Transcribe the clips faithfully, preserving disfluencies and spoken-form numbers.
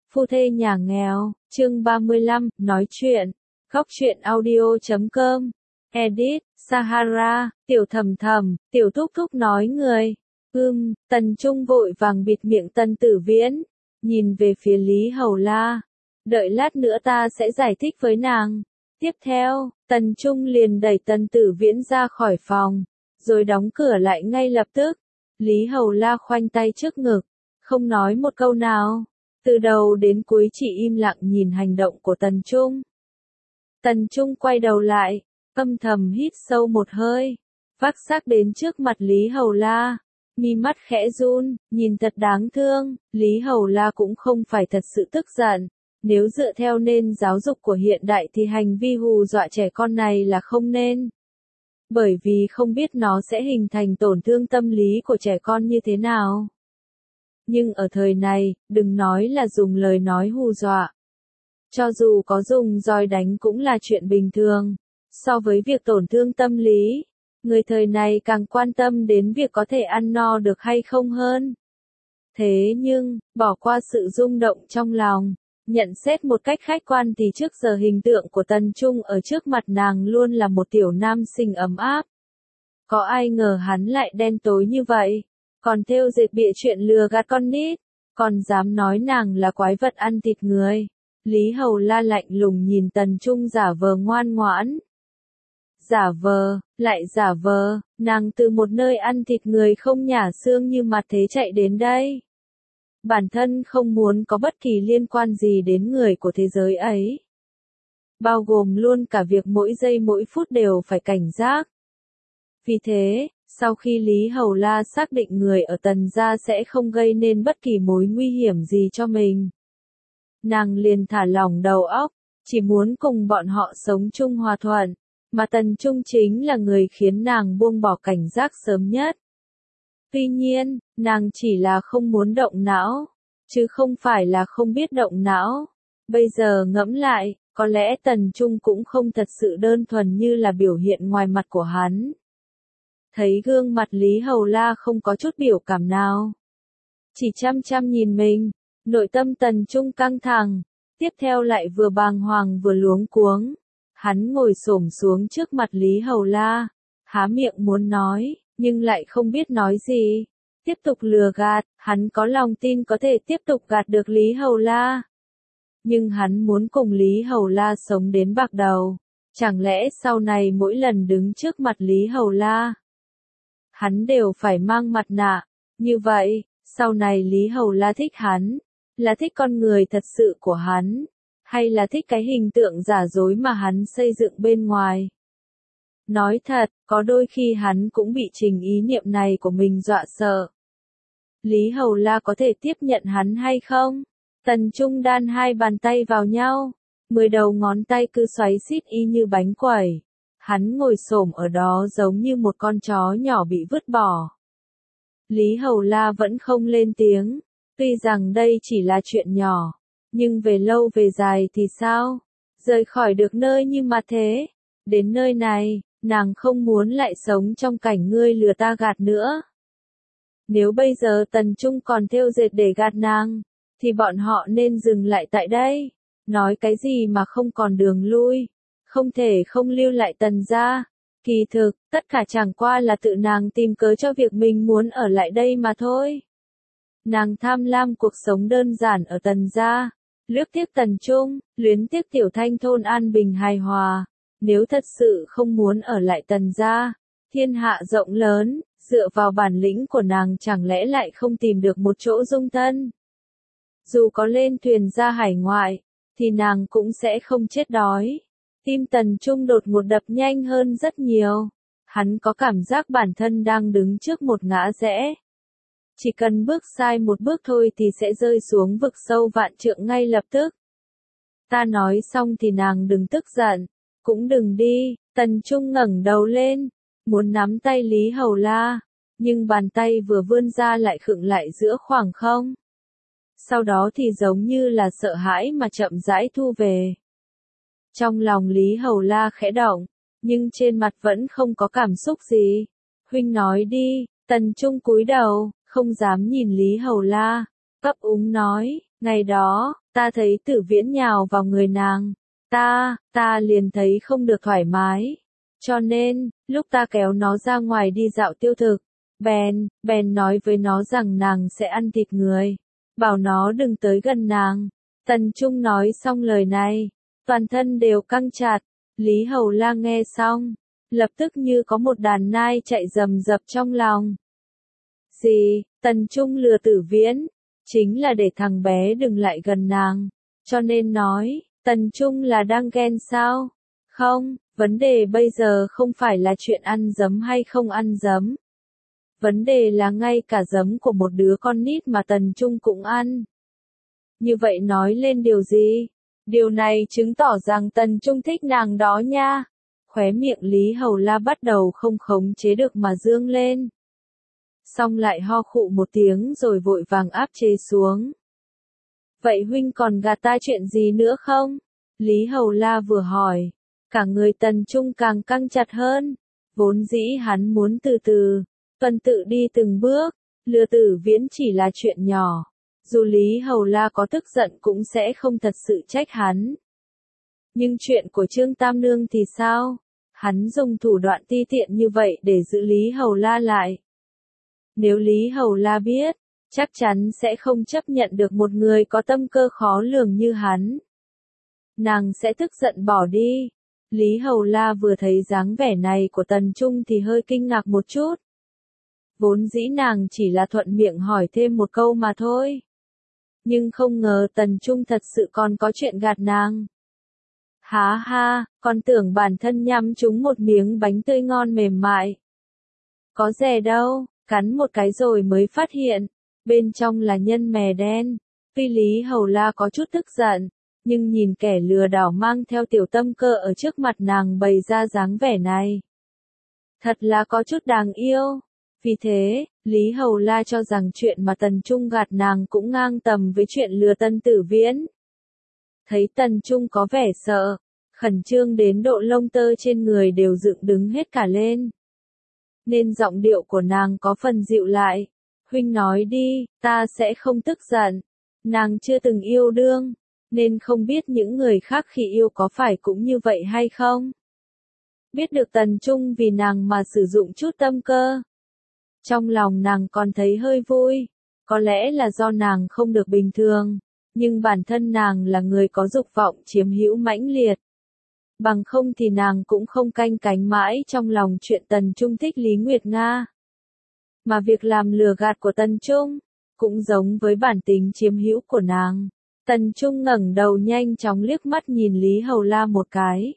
Phu thê nhà nghèo, chương ba mươi lăm, nói chuyện, góc truyện audio chấm com, edit, Sahara, tiểu thầm thầm, tiểu thúc thúc nói người, ưm, Tần Trung vội vàng bịt miệng Tần Tử Viễn, nhìn về phía Lý Hầu La, đợi lát nữa ta sẽ giải thích với nàng. Tiếp theo, Tần Trung liền đẩy Tần Tử Viễn ra khỏi phòng, rồi đóng cửa lại ngay lập tức. Lý Hầu La khoanh tay trước ngực, không nói một câu nào, từ đầu đến cuối chỉ im lặng nhìn hành động của Tần Trung. Tần Trung quay đầu lại, âm thầm hít sâu một hơi, vác xác đến trước mặt Lý Hầu La, mi mắt khẽ run, nhìn thật đáng thương. Lý Hầu La cũng không phải thật sự tức giận, nếu dựa theo nền giáo dục của hiện đại thì hành vi hù dọa trẻ con này là không nên. Bởi vì không biết nó sẽ hình thành tổn thương tâm lý của trẻ con như thế nào. Nhưng ở thời này, đừng nói là dùng lời nói hù dọa. Cho dù có dùng roi đánh cũng là chuyện bình thường. So với việc tổn thương tâm lý, người thời này càng quan tâm đến việc có thể ăn no được hay không hơn. Thế nhưng, bỏ qua sự rung động trong lòng, nhận xét một cách khách quan thì trước giờ hình tượng của Tần Trung ở trước mặt nàng luôn là một tiểu nam sinh ấm áp. Có ai ngờ hắn lại đen tối như vậy, còn thêu dệt bịa chuyện lừa gạt con nít, còn dám nói nàng là quái vật ăn thịt người. Lý Hầu La lạnh lùng nhìn Tần Trung giả vờ ngoan ngoãn. Giả vờ, lại giả vờ, nàng từ một nơi ăn thịt người không nhả xương như mặt thế chạy đến đây. Bản thân không muốn có bất kỳ liên quan gì đến người của thế giới ấy. Bao gồm luôn cả việc mỗi giây mỗi phút đều phải cảnh giác. Vì thế, sau khi Lý Hầu La xác định người ở Tần gia sẽ không gây nên bất kỳ mối nguy hiểm gì cho mình, nàng liền thả lỏng đầu óc, chỉ muốn cùng bọn họ sống chung hòa thuận, mà Tần Trung chính là người khiến nàng buông bỏ cảnh giác sớm nhất. Tuy nhiên, nàng chỉ là không muốn động não, chứ không phải là không biết động não. Bây giờ ngẫm lại, có lẽ Tần Trung cũng không thật sự đơn thuần như là biểu hiện ngoài mặt của hắn. Thấy gương mặt Lý Hầu La không có chút biểu cảm nào, chỉ chăm chăm nhìn mình, nội tâm Tần Trung căng thẳng, tiếp theo lại vừa bàng hoàng vừa luống cuống. Hắn ngồi xổm xuống trước mặt Lý Hầu La, há miệng muốn nói, nhưng lại không biết nói gì. Tiếp tục lừa gạt, hắn có lòng tin có thể tiếp tục gạt được Lý Hầu La. Nhưng hắn muốn cùng Lý Hầu La sống đến bạc đầu. Chẳng lẽ sau này mỗi lần đứng trước mặt Lý Hầu La, hắn đều phải mang mặt nạ? Như vậy, sau này Lý Hầu La thích hắn, là thích con người thật sự của hắn, hay là thích cái hình tượng giả dối mà hắn xây dựng bên ngoài? Nói thật, có đôi khi hắn cũng bị trình ý niệm này của mình dọa sợ. Lý Hầu La có thể tiếp nhận hắn hay không? Tần Trung đan hai bàn tay vào nhau, mười đầu ngón tay cứ xoáy xít y như bánh quẩy. Hắn ngồi xổm ở đó giống như một con chó nhỏ bị vứt bỏ. Lý Hầu La vẫn không lên tiếng, tuy rằng đây chỉ là chuyện nhỏ, nhưng về lâu về dài thì sao? Rời khỏi được nơi như mặt thế, đến nơi này, nàng không muốn lại sống trong cảnh ngươi lừa ta gạt nữa. Nếu bây giờ Tần Trung còn thêu dệt để gạt nàng, thì bọn họ nên dừng lại tại đây. Nói cái gì mà không còn đường lui, không thể không lưu lại Tần gia. Kỳ thực, tất cả chẳng qua là tự nàng tìm cớ cho việc mình muốn ở lại đây mà thôi. Nàng tham lam cuộc sống đơn giản ở Tần gia, luyến tiếc Tần Trung, luyến tiếc tiểu thanh thôn an bình hài hòa. Nếu thật sự không muốn ở lại Tần gia, thiên hạ rộng lớn, dựa vào bản lĩnh của nàng chẳng lẽ lại không tìm được một chỗ dung thân? Dù có lên thuyền ra hải ngoại, thì nàng cũng sẽ không chết đói. Tim Tần Trung đột ngột đập nhanh hơn rất nhiều. Hắn có cảm giác bản thân đang đứng trước một ngã rẽ. Chỉ cần bước sai một bước thôi thì sẽ rơi xuống vực sâu vạn trượng ngay lập tức. Ta nói xong thì nàng đừng tức giận, cũng đừng đi. Tần Trung ngẩng đầu lên, muốn nắm tay Lý Hầu La, nhưng bàn tay vừa vươn ra lại khựng lại giữa khoảng không. Sau đó thì giống như là sợ hãi mà chậm rãi thu về. Trong lòng Lý Hầu La khẽ động, nhưng trên mặt vẫn không có cảm xúc gì. Huynh nói đi. Tần Trung cúi đầu, không dám nhìn Lý Hầu La, ấp úng nói, Ngày đó, ta thấy Tử Viễn nhào vào người nàng. Ta, ta liền thấy không được thoải mái. Cho nên, lúc ta kéo nó ra ngoài đi dạo tiêu thực, bèn, bèn nói với nó rằng nàng sẽ ăn thịt người. Bảo nó đừng tới gần nàng. Tần Trung nói xong lời này, toàn thân đều căng chặt. Lý Hầu La nghe xong, lập tức như có một đàn nai chạy rầm rập trong lòng. Gì, Tần Trung lừa Tử Viễn, chính là để thằng bé đừng lại gần nàng. Cho nên nói, Tần Trung là đang ghen sao? Không, vấn đề bây giờ không phải là chuyện ăn giấm hay không ăn giấm. Vấn đề là ngay cả giấm của một đứa con nít mà Tần Trung cũng ăn. Như vậy nói lên điều gì? Điều này chứng tỏ rằng Tần Trung thích nàng đó nha. Khóe miệng Lý Hầu La bắt đầu không khống chế được mà dương lên. Xong lại ho khụ một tiếng rồi vội vàng áp chế xuống. Vậy huynh còn gạt ta chuyện gì nữa không? Lý Hầu La vừa hỏi. Cả người Tần Trung càng căng chặt hơn. Vốn dĩ hắn muốn từ từ, tuần tự đi từng bước. Lừa Tử Viễn chỉ là chuyện nhỏ. Dù Lý Hầu La có tức giận cũng sẽ không thật sự trách hắn. Nhưng chuyện của Trương Tam Nương thì sao? Hắn dùng thủ đoạn ti tiện như vậy để giữ Lý Hầu La lại. Nếu Lý Hầu La biết, chắc chắn sẽ không chấp nhận được một người có tâm cơ khó lường như hắn. Nàng sẽ tức giận bỏ đi. Lý Hầu La vừa thấy dáng vẻ này của Tần Trung thì hơi kinh ngạc một chút. Vốn dĩ nàng chỉ là thuận miệng hỏi thêm một câu mà thôi. Nhưng không ngờ Tần Trung thật sự còn có chuyện gạt nàng. Há ha, còn tưởng bản thân nhắm trúng một miếng bánh tươi ngon mềm mại. Có dè đâu, cắn một cái rồi mới phát hiện, bên trong là nhân mè đen. Tuy Lý Hầu La có chút tức giận, nhưng nhìn kẻ lừa đảo mang theo tiểu tâm cơ ở trước mặt nàng bày ra dáng vẻ này. Thật là có chút đáng yêu. Vì thế, Lý Hầu La cho rằng chuyện mà Tần Trung gạt nàng cũng ngang tầm với chuyện lừa Tân Tử Viễn. Thấy Tần Trung có vẻ sợ, khẩn trương đến độ lông tơ trên người đều dựng đứng hết cả lên. Nên giọng điệu của nàng có phần dịu lại. Huynh nói đi, ta sẽ không tức giận. Nàng chưa từng yêu đương, nên không biết những người khác khi yêu có phải cũng như vậy hay không. Biết được Tần Trung vì nàng mà sử dụng chút tâm cơ. Trong lòng nàng còn thấy hơi vui, có lẽ là do nàng không được bình thường, nhưng bản thân nàng là người có dục vọng chiếm hữu mãnh liệt. Bằng không thì nàng cũng không canh cánh mãi trong lòng chuyện Tần Trung thích Lý Nguyệt Nga. Mà việc làm lừa gạt của Tần Trung, cũng giống với bản tính chiếm hữu của nàng. Tần Trung ngẩng đầu nhanh chóng liếc mắt nhìn Lý Hầu La một cái.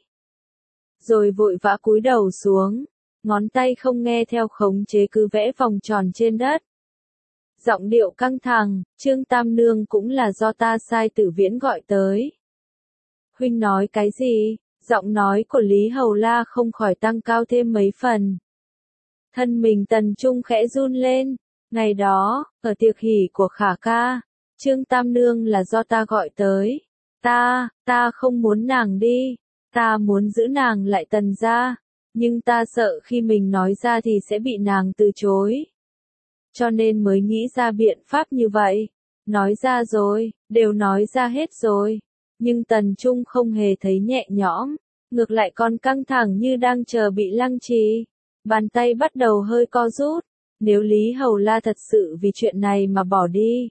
Rồi vội vã cúi đầu xuống. Ngón tay không nghe theo khống chế cứ vẽ vòng tròn trên đất. Giọng điệu căng thẳng, Trương Tam Nương cũng là do ta sai Tử Viễn gọi tới. Huynh nói cái gì? Giọng nói của Lý Hầu La không khỏi tăng cao thêm mấy phần. Thân mình Tần Trung khẽ run lên. Ngày đó, ở tiệc hỷ của Khả ca, Trương Tam Nương là do ta gọi tới. Ta, ta không muốn nàng đi. Ta muốn giữ nàng lại Tần gia. Nhưng ta sợ khi mình nói ra thì sẽ bị nàng từ chối. Cho nên mới nghĩ ra biện pháp như vậy. Nói ra rồi, đều nói ra hết rồi. Nhưng Tần Trung không hề thấy nhẹ nhõm. Ngược lại còn căng thẳng như đang chờ bị lăng trì. Bàn tay bắt đầu hơi co rút. Nếu Lý Hầu La thật sự vì chuyện này mà bỏ đi.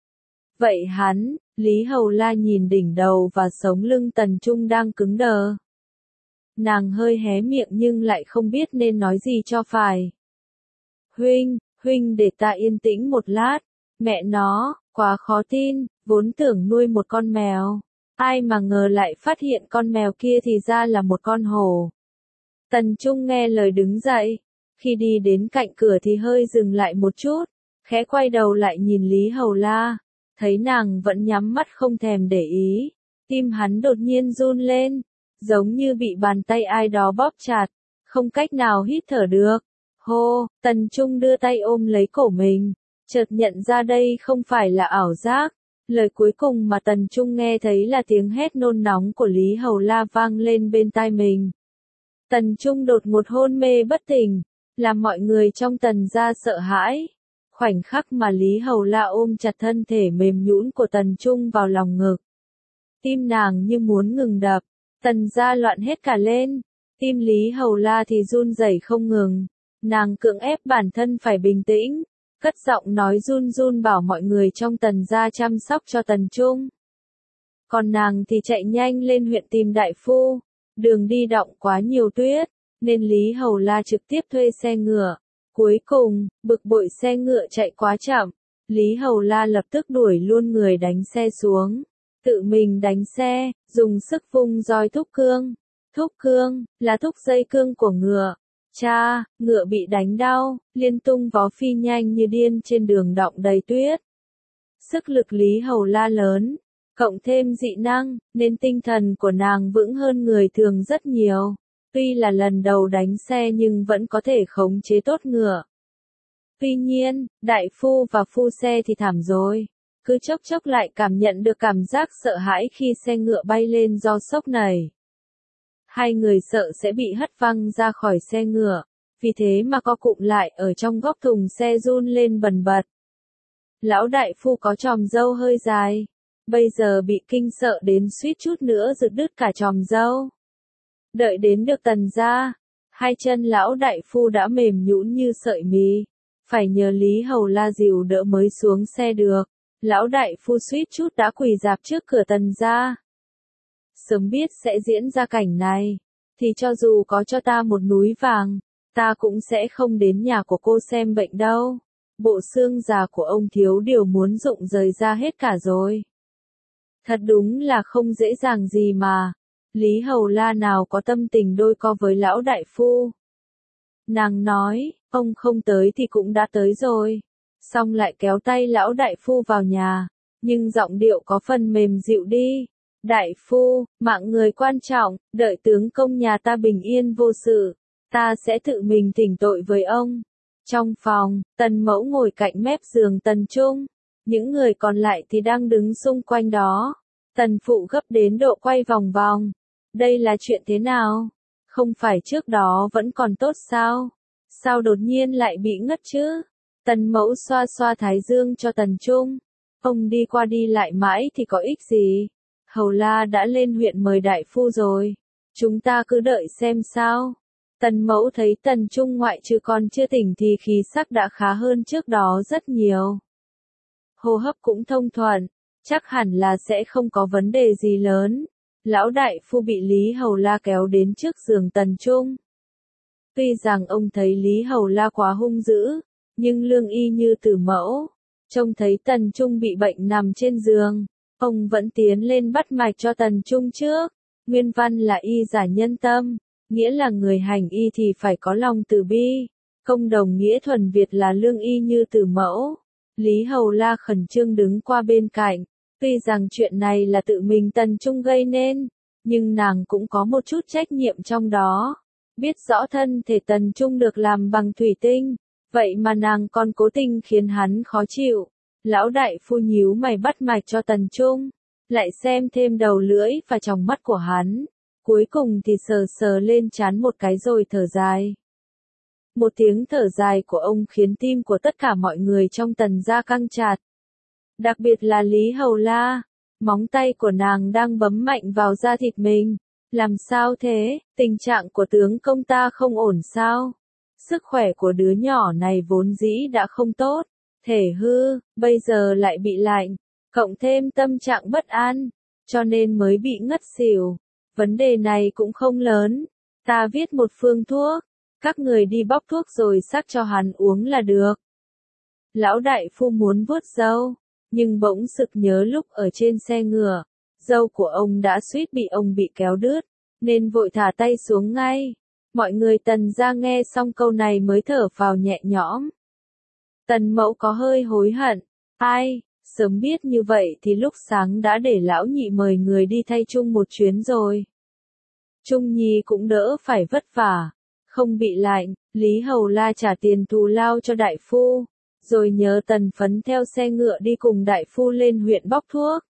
Vậy hắn, Lý Hầu La nhìn đỉnh đầu và sống lưng Tần Trung đang cứng đờ. Nàng hơi hé miệng nhưng lại không biết nên nói gì cho phải. Huynh, huynh để ta yên tĩnh một lát. Mẹ nó, quá khó tin, vốn tưởng nuôi một con mèo. Ai mà ngờ lại phát hiện con mèo kia thì ra là một con hổ. Tần Trung nghe lời đứng dậy. Khi đi đến cạnh cửa thì hơi dừng lại một chút. Khẽ quay đầu lại nhìn Lý Hầu La. Thấy nàng vẫn nhắm mắt không thèm để ý. Tim hắn đột nhiên run lên. Giống như bị bàn tay ai đó bóp chặt, không cách nào hít thở được. Hô, Tần Trung đưa tay ôm lấy cổ mình, chợt nhận ra đây không phải là ảo giác. Lời cuối cùng mà Tần Trung nghe thấy là tiếng hét nôn nóng của Lý Hầu La vang lên bên tai mình. Tần Trung đột ngột hôn mê bất tỉnh, làm mọi người trong Tần gia sợ hãi. Khoảnh khắc mà Lý Hầu La ôm chặt thân thể mềm nhũn của Tần Trung vào lòng ngực. Tim nàng như muốn ngừng đập, Tần gia loạn hết cả lên, tim Lý Hầu La thì run rẩy không ngừng. Nàng cưỡng ép bản thân phải bình tĩnh, cất giọng nói run run bảo mọi người trong Tần gia chăm sóc cho Tần Trung. Còn nàng thì chạy nhanh lên huyện tìm đại phu, đường đi đọng quá nhiều tuyết, nên Lý Hầu La trực tiếp thuê xe ngựa. Cuối cùng, bực bội xe ngựa chạy quá chậm, Lý Hầu La lập tức đuổi luôn người đánh xe xuống, tự mình đánh xe, dùng sức vung roi thúc cương. Thúc cương, là thúc dây cương của ngựa. Cha, ngựa bị đánh đau, liên tung vó phi nhanh như điên trên đường đọng đầy tuyết. Sức lực Lý Hầu La lớn, cộng thêm dị năng, nên tinh thần của nàng vững hơn người thường rất nhiều. Tuy là lần đầu đánh xe nhưng vẫn có thể khống chế tốt ngựa. Tuy nhiên, đại phu và phu xe thì thảm rồi. Cứ chốc chốc lại cảm nhận được cảm giác sợ hãi khi xe ngựa bay lên do sốc nảy. Hai người sợ sẽ bị hất văng ra khỏi xe ngựa, vì thế mà co cụm lại ở trong góc thùng xe run lên bần bật. Lão đại phu có chòm râu hơi dài, bây giờ bị kinh sợ đến suýt chút nữa giật đứt cả chòm râu. Đợi đến được Tần gia, hai chân lão đại phu đã mềm nhũn như sợi mì, phải nhờ Lý Hầu La dìu đỡ mới xuống xe được. Lão đại phu suýt chút đã quỳ rạp trước cửa Tần gia. Sớm biết sẽ diễn ra cảnh này, thì cho dù có cho ta một núi vàng, ta cũng sẽ không đến nhà của cô xem bệnh đâu. Bộ xương già của ông thiếu điều muốn rụng rời ra hết cả rồi. Thật đúng là không dễ dàng gì mà. Lý Hầu La nào có tâm tình đôi co với lão đại phu. Nàng nói, ông không tới thì cũng đã tới rồi. Xong lại kéo tay lão đại phu vào nhà, nhưng giọng điệu có phần mềm dịu đi. Đại phu, mạng người quan trọng, đợi tướng công nhà ta bình yên vô sự, ta sẽ tự mình thỉnh tội với ông. Trong phòng, Tần Mẫu ngồi cạnh mép giường Tần Trung, những người còn lại thì đang đứng xung quanh đó. Tần Phụ gấp đến độ quay vòng vòng. Đây là chuyện thế nào? Không phải trước đó vẫn còn tốt sao? Sao đột nhiên lại bị ngất chứ? Tần Mẫu xoa xoa thái dương cho Tần Trung. Ông đi qua đi lại mãi thì có ích gì? Hầu La đã lên huyện mời đại phu rồi. Chúng ta cứ đợi xem sao. Tần Mẫu thấy Tần Trung ngoại trừ còn chưa tỉnh thì khí sắc đã khá hơn trước đó rất nhiều. Hô hấp cũng thông thuận, chắc hẳn là sẽ không có vấn đề gì lớn. Lão đại phu bị Lý Hầu La kéo đến trước giường Tần Trung. Tuy rằng ông thấy Lý Hầu La quá hung dữ, nhưng lương y như Tử Mẫu, trông thấy Tần Trung bị bệnh nằm trên giường, ông vẫn tiến lên bắt mạch cho Tần Trung trước. Nguyên văn là y giả nhân tâm, nghĩa là người hành y thì phải có lòng từ bi. Công đồng nghĩa thuần Việt là lương y như Tử Mẫu. Lý Hầu La khẩn trương đứng qua bên cạnh. Tuy rằng chuyện này là tự mình Tần Trung gây nên, nhưng nàng cũng có một chút trách nhiệm trong đó. Biết rõ thân thể Tần Trung được làm bằng thủy tinh, vậy mà nàng còn cố tình khiến hắn khó chịu. Lão đại phu nhíu mày bắt mạch cho Tần Trung, lại xem thêm đầu lưỡi và tròng mắt của hắn. Cuối cùng thì sờ sờ lên trán một cái rồi thở dài. Một tiếng thở dài của ông khiến tim của tất cả mọi người trong Tần gia căng chặt. Đặc biệt là Lý Hầu La, móng tay của nàng đang bấm mạnh vào da thịt mình. Làm sao thế, tình trạng của tướng công ta không ổn sao? Sức khỏe của đứa nhỏ này vốn dĩ đã không tốt, thể hư, bây giờ lại bị lạnh, cộng thêm tâm trạng bất an, cho nên mới bị ngất xỉu. Vấn đề này cũng không lớn, ta viết một phương thuốc, các người đi bóc thuốc rồi sắc cho hắn uống là được. Lão đại phu muốn vuốt râu, nhưng bỗng sực nhớ lúc ở trên xe ngựa, râu của ông đã suýt bị ông bị kéo đứt, nên vội thả tay xuống ngay. Mọi người Tần gia nghe xong câu này mới thở phào nhẹ nhõm. Tần Mẫu có hơi hối hận, ai, sớm biết như vậy thì lúc sáng đã để lão nhị mời người đi thay Trung một chuyến rồi. Trung Nhi cũng đỡ phải vất vả, không bị lạnh. Lý Hầu La trả tiền thù lao cho đại phu, rồi nhớ Tần Phấn theo xe ngựa đi cùng đại phu lên huyện bóc thuốc.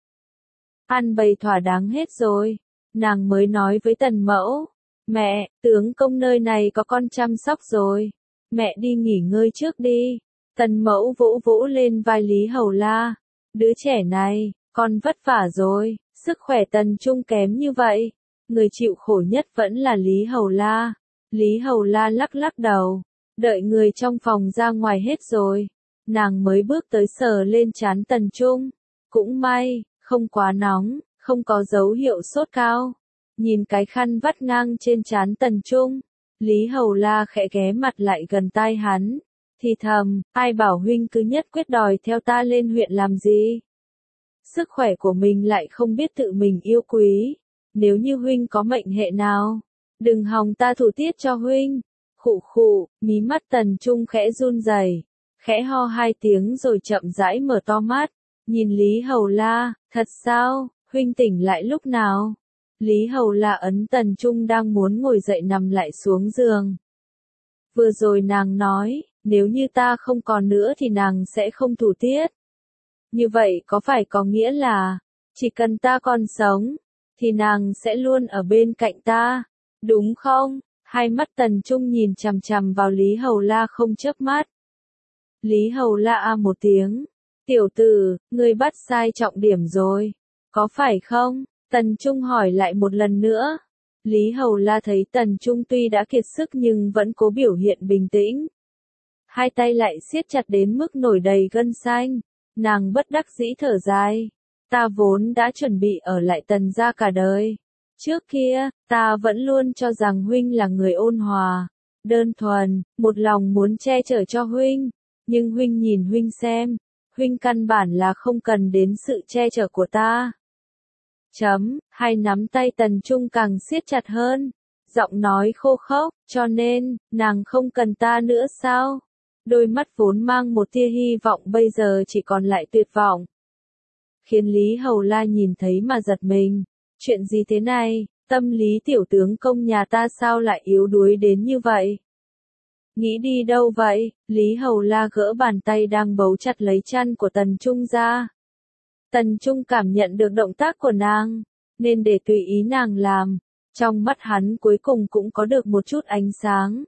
Ăn bày thỏa đáng hết rồi, nàng mới nói với Tần Mẫu, mẹ, tướng công nơi này có con chăm sóc rồi, mẹ đi nghỉ ngơi trước đi, Tần mẫu vỗ vỗ lên vai Lý Hầu La. Đứa trẻ này, con vất vả rồi, sức khỏe Tần Trung kém như vậy. Người chịu khổ nhất vẫn là Lý Hầu La. Lý Hầu La lắc lắc đầu. Đợi người trong phòng ra ngoài hết rồi. Nàng mới bước tới sờ lên trán Tần Trung. Cũng may, không quá nóng, không có dấu hiệu sốt cao. Nhìn cái khăn vắt ngang trên trán Tần Trung. Lý Hầu La khẽ ghé mặt lại gần tai hắn. Thì thầm, ai bảo huynh cứ nhất quyết đòi theo ta lên huyện làm gì? Sức khỏe của mình lại không biết tự mình yêu quý. Nếu như huynh có mệnh hệ nào, đừng hòng ta thủ tiết cho huynh. Khụ khụ, mí mắt Tần Trung khẽ run rẩy, khẽ ho hai tiếng rồi chậm rãi mở to mắt, nhìn Lý Hầu La, thật sao, huynh tỉnh lại lúc nào? Lý Hầu La ấn Tần Trung đang muốn ngồi dậy nằm lại xuống giường. Vừa rồi nàng nói, nếu như ta không còn nữa thì nàng sẽ không thủ tiết. Như vậy có phải có nghĩa là, chỉ cần ta còn sống, thì nàng sẽ luôn ở bên cạnh ta, đúng không? Hai mắt Tần Trung nhìn chằm chằm vào Lý Hầu La không chớp mắt. Lý Hầu La a một tiếng. Tiểu tử, ngươi bắt sai trọng điểm rồi. Có phải không? Tần Trung hỏi lại một lần nữa. Lý Hầu La thấy Tần Trung tuy đã kiệt sức nhưng vẫn cố biểu hiện bình tĩnh. Hai tay lại siết chặt đến mức nổi đầy gân xanh. Nàng bất đắc dĩ thở dài. Ta vốn đã chuẩn bị ở lại Tần gia cả đời. Trước kia, ta vẫn luôn cho rằng huynh là người ôn hòa, đơn thuần, một lòng muốn che chở cho huynh. Nhưng huynh nhìn huynh xem, huynh căn bản là không cần đến sự che chở của ta. Chấm, hai nắm tay Tần Trung càng siết chặt hơn, giọng nói khô khốc, cho nên, nàng không cần ta nữa sao? Đôi mắt vốn mang một tia hy vọng bây giờ chỉ còn lại tuyệt vọng. Khiến Lý Hầu La nhìn thấy mà giật mình. Chuyện gì thế này, tâm lý tiểu tướng công nhà ta sao lại yếu đuối đến như vậy? Nghĩ đi đâu vậy? Lý Hầu La gỡ bàn tay đang bấu chặt lấy chăn của Tần Trung ra. Tần Trung cảm nhận được động tác của nàng, nên để tùy ý nàng làm. Trong mắt hắn cuối cùng cũng có được một chút ánh sáng.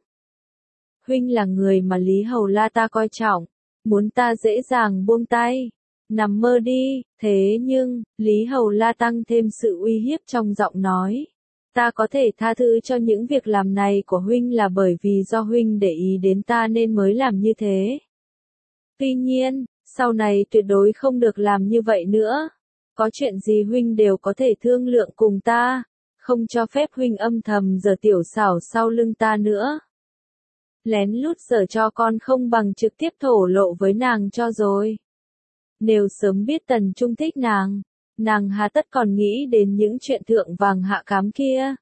Huynh là người mà Lý Hầu La ta coi trọng, muốn ta dễ dàng buông tay. Nằm mơ đi, thế nhưng, Lý Hầu La tăng thêm sự uy hiếp trong giọng nói. Ta có thể tha thứ cho những việc làm này của huynh là bởi vì do huynh để ý đến ta nên mới làm như thế. Tuy nhiên, sau này tuyệt đối không được làm như vậy nữa. Có chuyện gì huynh đều có thể thương lượng cùng ta, không cho phép huynh âm thầm giở tiểu xảo sau lưng ta nữa. Lén lút giở cho con không bằng trực tiếp thổ lộ với nàng cho rồi. Nếu sớm biết Tần Trung thích nàng, nàng hà tất còn nghĩ đến những chuyện thượng vàng hạ cám kia.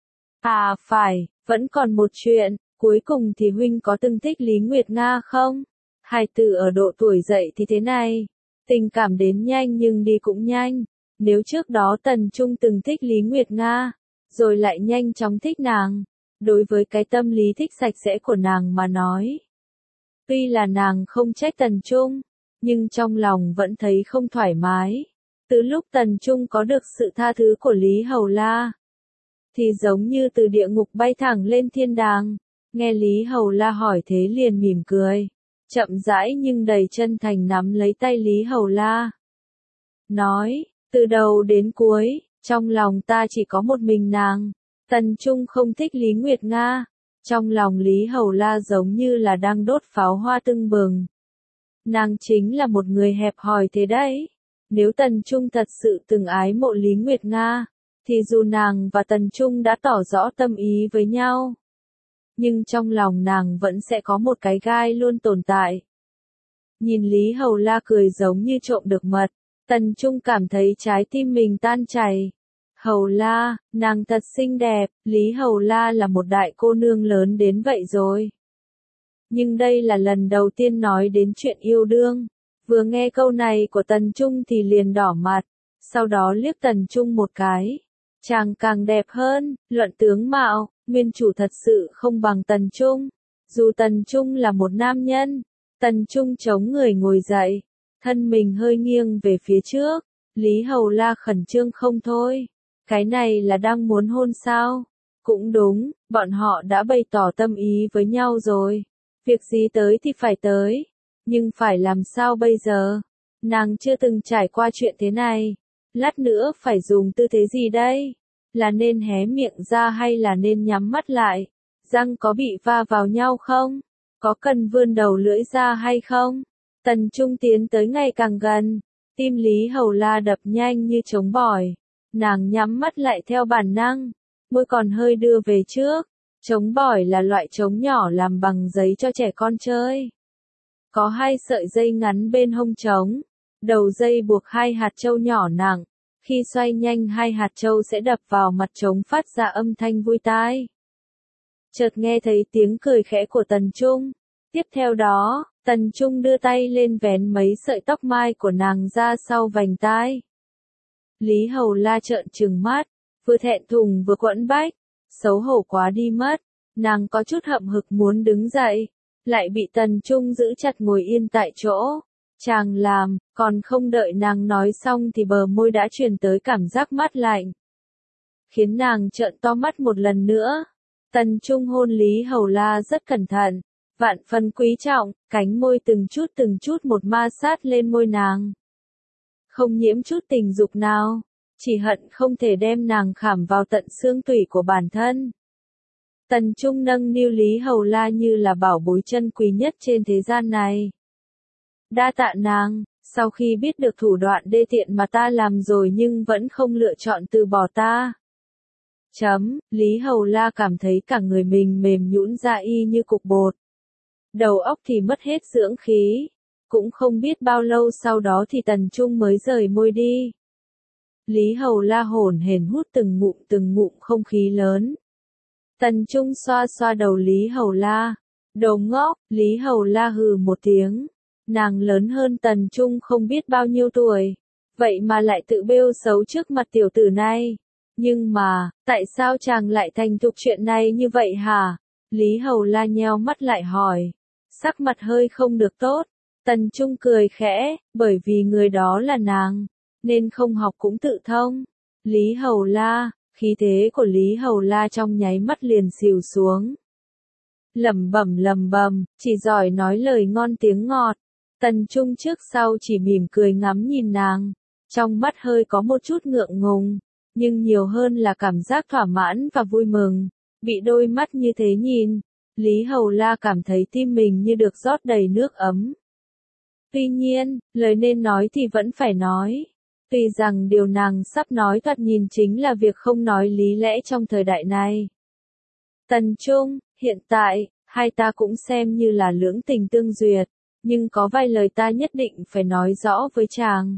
À phải, vẫn còn một chuyện, cuối cùng thì huynh có từng thích Lý Nguyệt Nga không? Hài tử ở độ tuổi dậy thì thế này, tình cảm đến nhanh nhưng đi cũng nhanh. Nếu trước đó Tần Trung từng thích Lý Nguyệt Nga, rồi lại nhanh chóng thích nàng, đối với cái tâm lý thích sạch sẽ của nàng mà nói. Tuy là nàng không trách Tần Trung, nhưng trong lòng vẫn thấy không thoải mái. Từ lúc Tần Trung có được sự tha thứ của Lý Hầu La, thì giống như từ địa ngục bay thẳng lên thiên đàng. Nghe Lý Hầu La hỏi thế liền mỉm cười, chậm rãi nhưng đầy chân thành nắm lấy tay Lý Hầu La. Nói, từ đầu đến cuối, trong lòng ta chỉ có một mình nàng. Tần Trung không thích Lý Nguyệt Nga. Trong lòng Lý Hầu La giống như là đang đốt pháo hoa tưng bừng. Nàng chính là một người hẹp hòi thế đấy. Nếu Tần Trung thật sự từng ái mộ Lý Nguyệt Nga, thì dù nàng và Tần Trung đã tỏ rõ tâm ý với nhau, nhưng trong lòng nàng vẫn sẽ có một cái gai luôn tồn tại. Nhìn Lý Hầu La cười giống như trộm được mật, Tần Trung cảm thấy trái tim mình tan chảy. Hầu La, nàng thật xinh đẹp, Lý Hầu La là một đại cô nương lớn đến vậy rồi. Nhưng đây là lần đầu tiên nói đến chuyện yêu đương. Vừa nghe câu này của Tần Trung thì liền đỏ mặt, sau đó liếc Tần Trung một cái. Chàng càng đẹp hơn, luận tướng mạo, nguyên chủ thật sự không bằng Tần Trung. Dù Tần Trung là một nam nhân, Tần Trung chống người ngồi dậy, thân mình hơi nghiêng về phía trước, Lý Hầu La khẩn trương không thôi. Cái này là đang muốn hôn sao? Cũng đúng, bọn họ đã bày tỏ tâm ý với nhau rồi. Việc gì tới thì phải tới. Nhưng phải làm sao bây giờ? Nàng chưa từng trải qua chuyện thế này. Lát nữa phải dùng tư thế gì đây? Là nên hé miệng ra hay là nên nhắm mắt lại? Răng có bị va vào nhau không? Có cần vươn đầu lưỡi ra hay không? Tần Trung tiến tới ngày càng gần. Tim Lý Hầu La đập nhanh như trống bỏi. Nàng nhắm mắt lại theo bản năng. Môi còn hơi đưa về trước. Trống bỏi là loại trống nhỏ làm bằng giấy cho trẻ con chơi. Có hai sợi dây ngắn bên hông trống. Đầu dây buộc hai hạt châu nhỏ nặng. Khi xoay nhanh hai hạt châu sẽ đập vào mặt trống phát ra âm thanh vui tai. Chợt nghe thấy tiếng cười khẽ của Tần Trung. Tiếp theo đó, Tần Trung đưa tay lên vén mấy sợi tóc mai của nàng ra sau vành tai. Lý Hầu La trợn trừng mắt, vừa thẹn thùng vừa quẫn bách, xấu hổ quá đi mất, nàng có chút hậm hực muốn đứng dậy, lại bị Tần Trung giữ chặt ngồi yên tại chỗ. Chàng làm, còn không đợi nàng nói xong thì bờ môi đã truyền tới cảm giác mát lạnh. Khiến nàng trợn to mắt một lần nữa. Tần Trung hôn Lý Hầu La rất cẩn thận, vạn phần quý trọng, cánh môi từng chút từng chút một ma sát lên môi nàng. Không nhiễm chút tình dục nào, chỉ hận không thể đem nàng khảm vào tận xương tủy của bản thân. Tần Trung nâng niu Lý Hầu La như là bảo bối chân quý nhất trên thế gian này. Đa tạ nàng, sau khi biết được thủ đoạn đê tiện mà ta làm rồi nhưng vẫn không lựa chọn từ bỏ ta. Chấm, Lý Hầu La cảm thấy cả người mình mềm nhũn ra y như cục bột. Đầu óc thì mất hết dưỡng khí. Cũng không biết bao lâu sau đó thì Tần Trung mới rời môi đi. Lý Hầu La hổn hển hút từng ngụm từng ngụm không khí lớn. Tần Trung xoa xoa đầu Lý Hầu La. Đồ ngốc, Lý Hầu La hừ một tiếng. Nàng lớn hơn Tần Trung không biết bao nhiêu tuổi. Vậy mà lại tự bêu xấu trước mặt tiểu tử này. Nhưng mà, tại sao chàng lại thành thục chuyện này như vậy hả? Lý Hầu La nheo mắt lại hỏi. Sắc mặt hơi không được tốt. Tần Trung cười khẽ, bởi vì người đó là nàng, nên không học cũng tự thông. Lý Hầu La, khí thế của Lý Hầu La trong nháy mắt liền xìu xuống. Lẩm bẩm lẩm bẩm, chỉ giỏi nói lời ngon tiếng ngọt. Tần Trung trước sau chỉ mỉm cười ngắm nhìn nàng, trong mắt hơi có một chút ngượng ngùng, nhưng nhiều hơn là cảm giác thỏa mãn và vui mừng. Bị đôi mắt như thế nhìn, Lý Hầu La cảm thấy tim mình như được rót đầy nước ấm. Tuy nhiên, lời nên nói thì vẫn phải nói. Tuy rằng điều nàng sắp nói thoạt nhìn chính là việc không nói lý lẽ trong thời đại này. Tần Trung, hiện tại, hai ta cũng xem như là lưỡng tình tương duyệt, nhưng có vài lời ta nhất định phải nói rõ với chàng.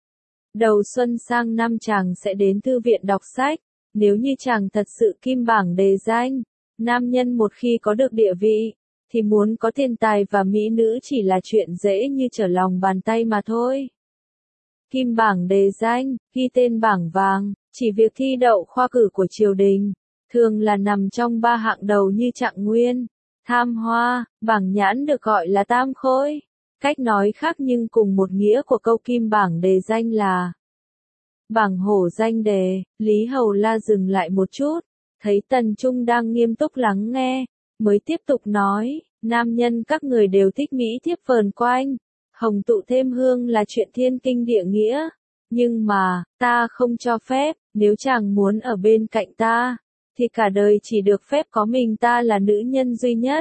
Đầu xuân sang năm chàng sẽ đến thư viện đọc sách, nếu như chàng thật sự kim bảng đề danh, nam nhân một khi có được địa vị, thì muốn có tiền tài và mỹ nữ chỉ là chuyện dễ như trở lòng bàn tay mà thôi. Kim bảng đề danh, ghi tên bảng vàng, chỉ việc thi đậu khoa cử của triều đình, thường là nằm trong ba hạng đầu như trạng nguyên, tham hoa, bảng nhãn được gọi là tam khôi. Cách nói khác nhưng cùng một nghĩa của câu kim bảng đề danh là bảng hổ danh đề. Lý Hầu La dừng lại một chút, thấy Tần Trung đang nghiêm túc lắng nghe, mới tiếp tục nói, nam nhân các người đều thích mỹ thiếp vờn quanh, hồng tụ thêm hương là chuyện thiên kinh địa nghĩa, nhưng mà, ta không cho phép, nếu chàng muốn ở bên cạnh ta, thì cả đời chỉ được phép có mình ta là nữ nhân duy nhất.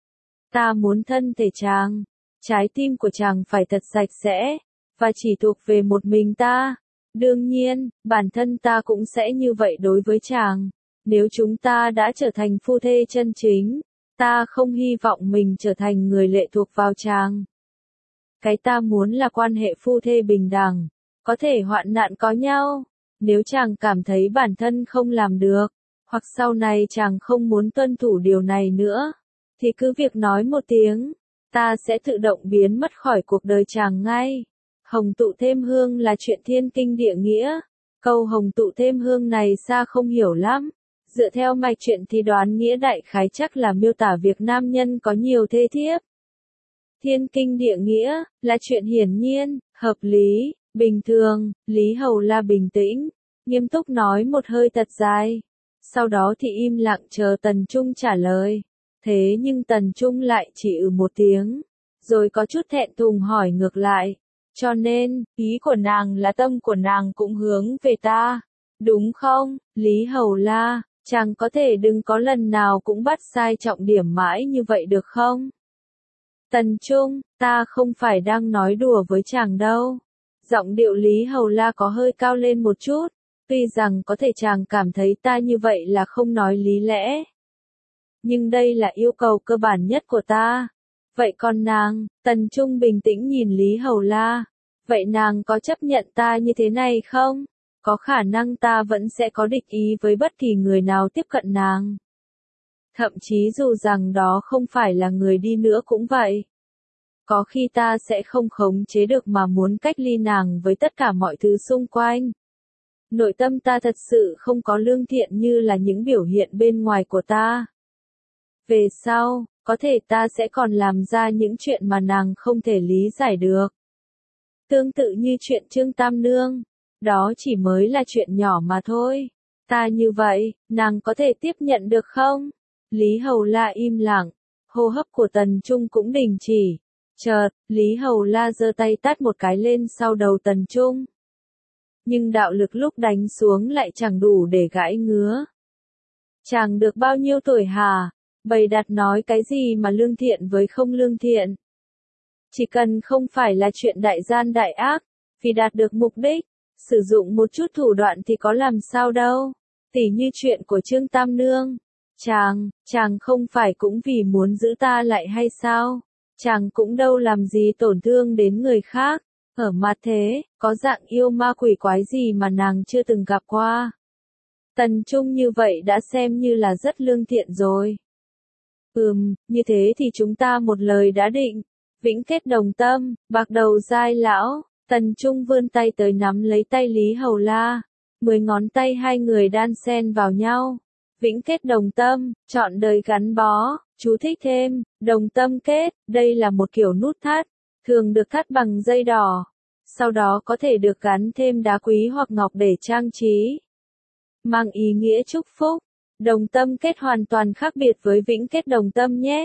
Ta muốn thân thể chàng, trái tim của chàng phải thật sạch sẽ, và chỉ thuộc về một mình ta. Đương nhiên, bản thân ta cũng sẽ như vậy đối với chàng. Nếu chúng ta đã trở thành phu thê chân chính, ta không hy vọng mình trở thành người lệ thuộc vào chàng. Cái ta muốn là quan hệ phu thê bình đẳng, có thể hoạn nạn có nhau. Nếu chàng cảm thấy bản thân không làm được, hoặc sau này chàng không muốn tuân thủ điều này nữa, thì cứ việc nói một tiếng, ta sẽ tự động biến mất khỏi cuộc đời chàng ngay. Hồng tụ thêm hương là chuyện thiên kinh địa nghĩa. Câu hồng tụ thêm hương này Sa không hiểu lắm. Dựa theo mạch truyện thì đoán nghĩa đại khái chắc là miêu tả việc nam nhân có nhiều thê thiếp. Thiên kinh địa nghĩa, là chuyện hiển nhiên, hợp lý, bình thường. Lý Hầu La bình tĩnh, nghiêm túc nói một hơi thật dài. Sau đó thì im lặng chờ Tần Trung trả lời. Thế nhưng Tần Trung lại chỉ ừ một tiếng. rồi có chút thẹn thùng hỏi ngược lại. Cho nên, ý của nàng là tâm của nàng cũng hướng về ta, đúng không, Lý Hầu La, chàng có thể đừng có lần nào cũng bắt sai trọng điểm mãi như vậy được không? Tần Trung, ta không phải đang nói đùa với chàng đâu. Giọng điệu Lý Hầu La có hơi cao lên một chút, tuy rằng có thể chàng cảm thấy ta như vậy là không nói lý lẽ. Nhưng đây là yêu cầu cơ bản nhất của ta. Vậy còn nàng, Tần Trung bình tĩnh nhìn Lý Hầu La. Vậy nàng có chấp nhận ta như thế này không? Có khả năng ta vẫn sẽ có địch ý với bất kỳ người nào tiếp cận nàng. Thậm chí dù rằng đó không phải là người đi nữa cũng vậy. Có khi ta sẽ không khống chế được mà muốn cách ly nàng với tất cả mọi thứ xung quanh. Nội tâm ta thật sự không có lương thiện như là những biểu hiện bên ngoài của ta. Về sau, có thể ta sẽ còn làm ra những chuyện mà nàng không thể lý giải được. Tương tự như chuyện Trương Tam Nương, đó chỉ mới là chuyện nhỏ mà thôi. Ta như vậy, nàng có thể tiếp nhận được không? Lý Hầu La im lặng, hô hấp của Tần Trung cũng đình chỉ. Chợt, Lý Hầu La giơ tay tát một cái lên sau đầu Tần Trung. Nhưng đạo lực lúc đánh xuống lại chẳng đủ để gãi ngứa. Chàng được bao nhiêu tuổi hả? Bày đặt nói cái gì mà lương thiện với không lương thiện? Chỉ cần không phải là chuyện đại gian đại ác, vì đạt được mục đích, sử dụng một chút thủ đoạn thì có làm sao đâu. Tỉ như chuyện của Trương Tam Nương. Chàng, chàng không phải cũng vì muốn giữ ta lại hay sao? Chàng cũng đâu làm gì tổn thương đến người khác. Ở mặt thế, có dạng yêu ma quỷ quái gì mà nàng chưa từng gặp qua. Tần Trung như vậy đã xem như là rất lương thiện rồi. Ừm, như thế thì chúng ta một lời đã định. Vĩnh kết đồng tâm, bạc đầu giai lão. Tần Trung vươn tay tới nắm lấy tay Lý Hầu La. Mười ngón tay hai người đan xen vào nhau. Vĩnh kết đồng tâm, chọn đời gắn bó. Chú thích thêm, đồng tâm kết, đây là một kiểu nút thắt, thường được thắt bằng dây đỏ. Sau đó có thể được gắn thêm đá quý hoặc ngọc để trang trí. Mang ý nghĩa chúc phúc. Đồng tâm kết hoàn toàn khác biệt với vĩnh kết đồng tâm nhé.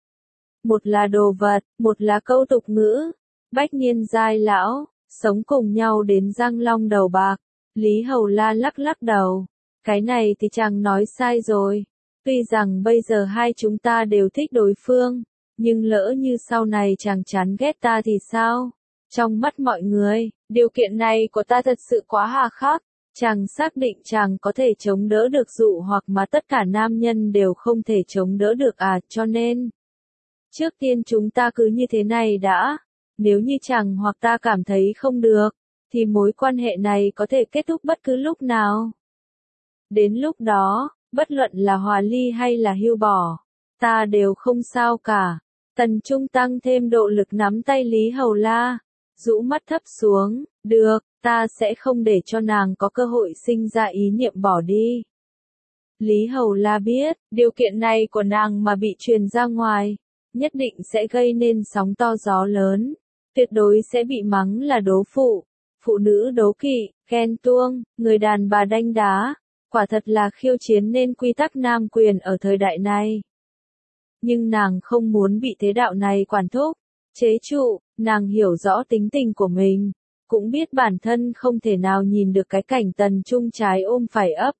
Một là đồ vật, một là câu tục ngữ. Bách niên giai lão, sống cùng nhau đến răng long đầu bạc. Lý Hầu La lắc lắc đầu. Cái này thì chàng nói sai rồi. Tuy rằng bây giờ hai chúng ta đều thích đối phương, nhưng lỡ như sau này chàng chán ghét ta thì sao? Trong mắt mọi người, điều kiện này của ta thật sự quá hà khắc. Chàng xác định chàng có thể chống đỡ được dụ hoặc mà tất cả nam nhân đều không thể chống đỡ được à, cho nên. Trước tiên chúng ta cứ như thế này đã. Nếu như chàng hoặc ta cảm thấy không được, thì mối quan hệ này có thể kết thúc bất cứ lúc nào. Đến lúc đó, bất luận là hòa ly hay là hưu bỏ, ta đều không sao cả. Tần Trung tăng thêm độ lực nắm tay Lý Hầu La, rũ mắt thấp xuống, được, ta sẽ không để cho nàng có cơ hội sinh ra ý niệm bỏ đi. Lý Hầu La biết, điều kiện này của nàng mà bị truyền ra ngoài, nhất định sẽ gây nên sóng to gió lớn, tuyệt đối sẽ bị mắng là đố phụ, phụ nữ đố kỵ, ghen tuông, người đàn bà đanh đá. Quả thật là khiêu chiến nên quy tắc nam quyền ở thời đại này. Nhưng nàng không muốn bị thế đạo này quản thúc, chế trụ, nàng hiểu rõ tính tình của mình, cũng biết bản thân không thể nào nhìn được cái cảnh Tần Trung trái ôm phải ấp.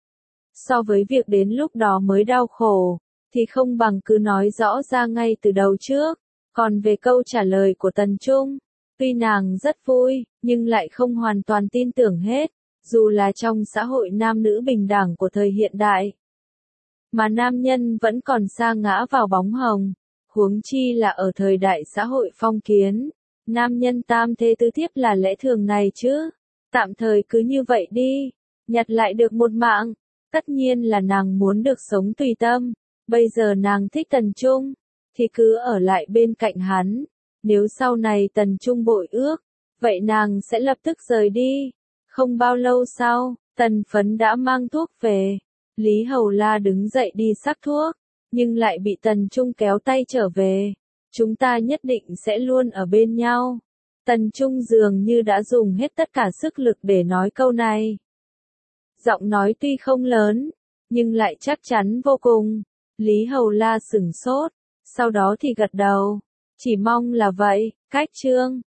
So với việc đến lúc đó mới đau khổ, thì không bằng cứ nói rõ ra ngay từ đầu trước. Còn về câu trả lời của Tần Trung, tuy nàng rất vui, nhưng lại không hoàn toàn tin tưởng hết. Dù là trong xã hội nam nữ bình đẳng của thời hiện đại, mà nam nhân vẫn còn sa ngã vào bóng hồng, huống chi là ở thời đại xã hội phong kiến, nam nhân tam thê tứ thiếp là lẽ thường này chứ. Tạm thời cứ như vậy đi, nhặt lại được một mạng, tất nhiên là nàng muốn được sống tùy tâm. Bây giờ nàng thích Tần Trung, thì cứ ở lại bên cạnh hắn. Nếu sau này Tần Trung bội ước, vậy nàng sẽ lập tức rời đi. Không bao lâu sau, Tần Phấn đã mang thuốc về. Lý Hầu La đứng dậy đi sắc thuốc, nhưng lại bị Tần Trung kéo tay trở về. Chúng ta nhất định sẽ luôn ở bên nhau. Tần Trung dường như đã dùng hết tất cả sức lực để nói câu này. Giọng nói tuy không lớn, nhưng lại chắc chắn vô cùng. Lý Hầu La sửng sốt, sau đó thì gật đầu. Chỉ mong là vậy, cách chương.